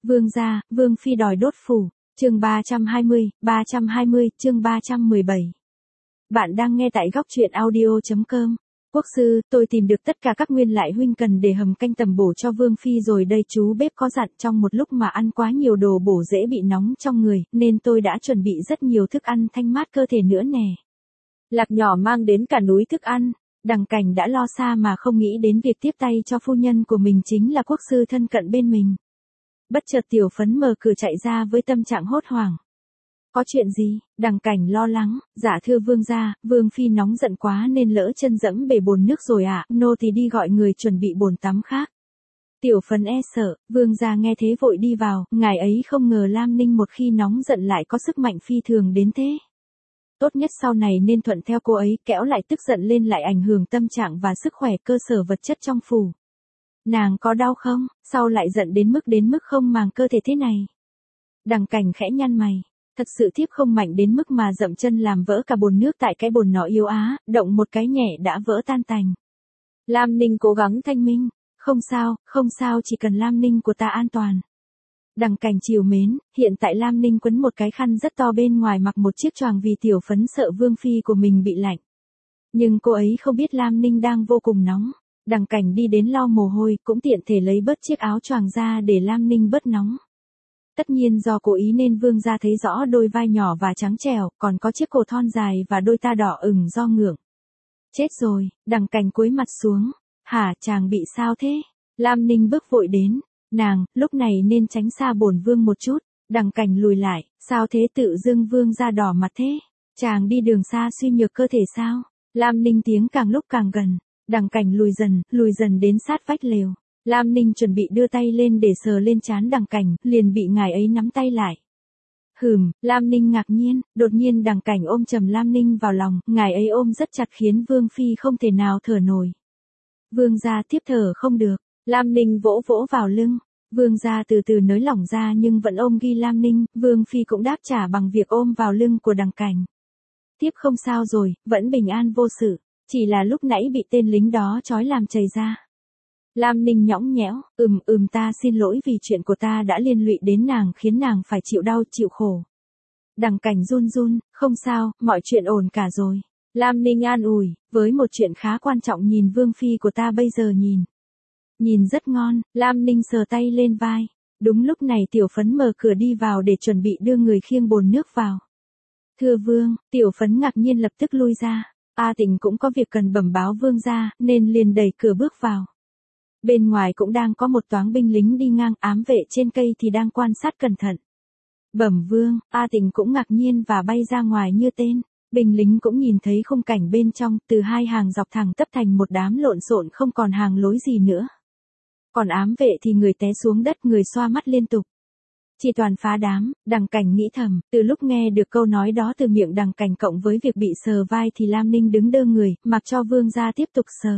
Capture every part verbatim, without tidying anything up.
Vương gia, Vương phi đòi đốt phủ. Chương ba trăm hai mươi, ba trăm hai mươi, chương ba trăm mười bảy. Bạn đang nghe tại góc truyện audio chấm com. Quốc sư, tôi tìm được tất cả các nguyên lại huynh cần để hầm canh tầm bổ cho Vương phi rồi đây, chú bếp có dặn trong một lúc mà ăn quá nhiều đồ bổ dễ bị nóng trong người, nên tôi đã chuẩn bị rất nhiều thức ăn thanh mát cơ thể nữa nè. Lạc nhỏ mang đến cả núi thức ăn. Đằng Cảnh đã lo xa mà không nghĩ đến việc tiếp tay cho phu nhân của mình chính là quốc sư thân cận bên mình. Bất chợt Tiểu Phấn mở cửa chạy ra với tâm trạng hốt hoảng. Có chuyện gì? Đằng Cảnh lo lắng. Dạ thưa vương gia, Vương phi nóng giận quá nên lỡ chân dẫm bể bồn nước rồi ạ, à. Nô thì đi gọi người chuẩn bị bồn tắm khác. Tiểu Phấn e sợ, vương gia nghe thế vội đi vào, ngài ấy không ngờ Lam Ninh một khi nóng giận lại có sức mạnh phi thường đến thế. Tốt nhất sau này nên thuận theo cô ấy, kẻo lại tức giận lên lại ảnh hưởng tâm trạng và sức khỏe cơ sở vật chất trong phủ. Nàng có đau không? Sao lại giận đến mức đến mức không màng cơ thể thế này? Đằng Cảnh khẽ nhăn mày. Thật sự thiếp không mạnh đến mức mà dậm chân làm vỡ cả bồn nước tại cái bồn nọ yếu á, động một cái nhẹ đã vỡ tan tành. Lam Ninh cố gắng thanh minh. Không sao, không sao, chỉ cần Lam Ninh của ta an toàn. Đằng Cảnh chiều mến, hiện tại Lam Ninh quấn một cái khăn rất to bên ngoài mặc một chiếc choàng vì Tiểu Phấn sợ Vương phi của mình bị lạnh. Nhưng cô ấy không biết Lam Ninh đang vô cùng nóng. Đằng Cảnh đi đến lau mồ hôi, cũng tiện thể lấy bớt chiếc áo choàng ra để Lam Ninh bớt nóng. Tất nhiên do cố ý nên vương gia thấy rõ đôi vai nhỏ và trắng trẻo, còn có chiếc cổ thon dài và đôi ta đỏ ửng do ngượng. Chết rồi, Đằng Cảnh cúi mặt xuống. Hả, chàng bị sao thế? Lam Ninh bước vội đến. Nàng, lúc này nên tránh xa bổn vương một chút. Đằng Cảnh lùi lại. Sao thế, tự dưng vương gia đỏ mặt thế? Chàng đi đường xa suy nhược cơ thể sao? Lam Ninh tiếng càng lúc càng gần. Đằng Cảnh lùi dần, lùi dần đến sát vách lều. Lam Ninh chuẩn bị đưa tay lên để sờ lên trán Đằng Cảnh, liền bị ngài ấy nắm tay lại. Hừm, Lam Ninh ngạc nhiên, đột nhiên Đằng Cảnh ôm chầm Lam Ninh vào lòng, ngài ấy ôm rất chặt khiến Vương phi không thể nào thở nổi. Vương gia tiếp thở không được, Lam Ninh vỗ vỗ vào lưng. Vương gia từ từ nới lỏng ra nhưng vẫn ôm ghi Lam Ninh, Vương phi cũng đáp trả bằng việc ôm vào lưng của Đằng Cảnh. Tiếp không sao rồi, vẫn bình an vô sự, chỉ là lúc nãy bị tên lính đó trói làm chảy ra. Lam Ninh nhõng nhẽo, ừm ừm ta xin lỗi vì chuyện của ta đã liên lụy đến nàng khiến nàng phải chịu đau chịu khổ. Đằng Cảnh run run, không sao, mọi chuyện ổn cả rồi. Lam Ninh an ủi, với một chuyện khá quan trọng nhìn Vương phi của ta bây giờ nhìn. Nhìn rất ngon, Lam Ninh sờ tay lên vai. Đúng lúc này Tiểu Phấn mở cửa đi vào để chuẩn bị đưa người khiêng bồn nước vào. Thưa vương, Tiểu Phấn ngạc nhiên lập tức lui ra. A Tịnh cũng có việc cần bẩm báo vương gia, nên liền đẩy cửa bước vào. Bên ngoài cũng đang có một toáng binh lính đi ngang, ám vệ trên cây thì đang quan sát cẩn thận. Bẩm vương, A Tịnh cũng ngạc nhiên và bay ra ngoài như tên. Binh lính cũng nhìn thấy khung cảnh bên trong, từ hai hàng dọc thẳng tấp thành một đám lộn xộn không còn hàng lối gì nữa. Còn ám vệ thì người té xuống đất, người xoa mắt liên tục. Chỉ toàn phá đám. Đằng Cảnh nghĩ thầm, từ lúc nghe được câu nói đó từ miệng Đằng Cảnh cộng với việc bị sờ vai thì Lam Ninh đứng đơ người, mặc cho vương gia tiếp tục sờ.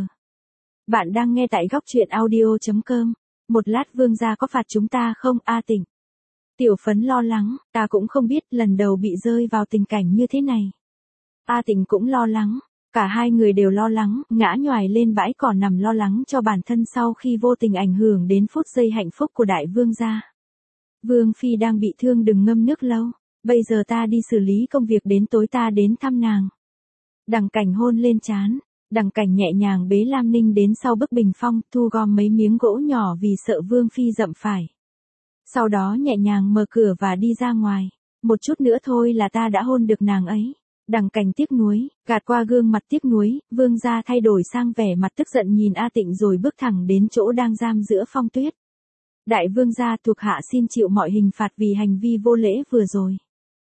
Bạn đang nghe tại góc truyện audio chấm com. Một lát vương gia có phạt chúng ta không, A Tịnh? Tiểu Phấn lo lắng, ta cũng không biết, lần đầu bị rơi vào tình cảnh như thế này. A Tịnh cũng lo lắng, cả hai người đều lo lắng, ngã nhoài lên bãi cỏ nằm lo lắng cho bản thân sau khi vô tình ảnh hưởng đến phút giây hạnh phúc của đại vương gia. Vương phi đang bị thương đừng ngâm nước lâu, bây giờ ta đi xử lý công việc đến tối ta đến thăm nàng. Đằng Cảnh hôn lên trán. Đằng Cảnh nhẹ nhàng bế Lam Ninh đến sau bức bình phong, thu gom mấy miếng gỗ nhỏ vì sợ Vương phi giậm phải. Sau đó nhẹ nhàng mở cửa và đi ra ngoài. Một chút nữa thôi là ta đã hôn được nàng ấy. Đằng Cảnh tiếc nuối, gạt qua gương mặt tiếc nuối, vương gia thay đổi sang vẻ mặt tức giận nhìn A Tịnh rồi bước thẳng đến chỗ đang giam giữa Phong Tuyết. Đại vương gia, thuộc hạ xin chịu mọi hình phạt vì hành vi vô lễ vừa rồi.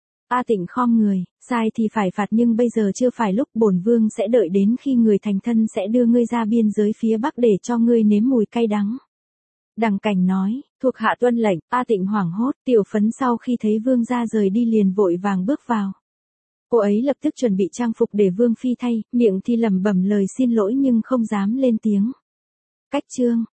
A Tịnh khom người, sai thì phải phạt nhưng bây giờ chưa phải lúc, bổn vương sẽ đợi đến khi người thành thân sẽ đưa ngươi ra biên giới phía Bắc để cho ngươi nếm mùi cay đắng. Đằng Cảnh nói, thuộc hạ tuân lệnh. A Tịnh hoảng hốt, Tiểu Phấn sau khi thấy vương gia rời đi liền vội vàng bước vào. Cô ấy lập tức chuẩn bị trang phục để vương phi thay, miệng thì lẩm bẩm lời xin lỗi nhưng không dám lên tiếng. Cách chương,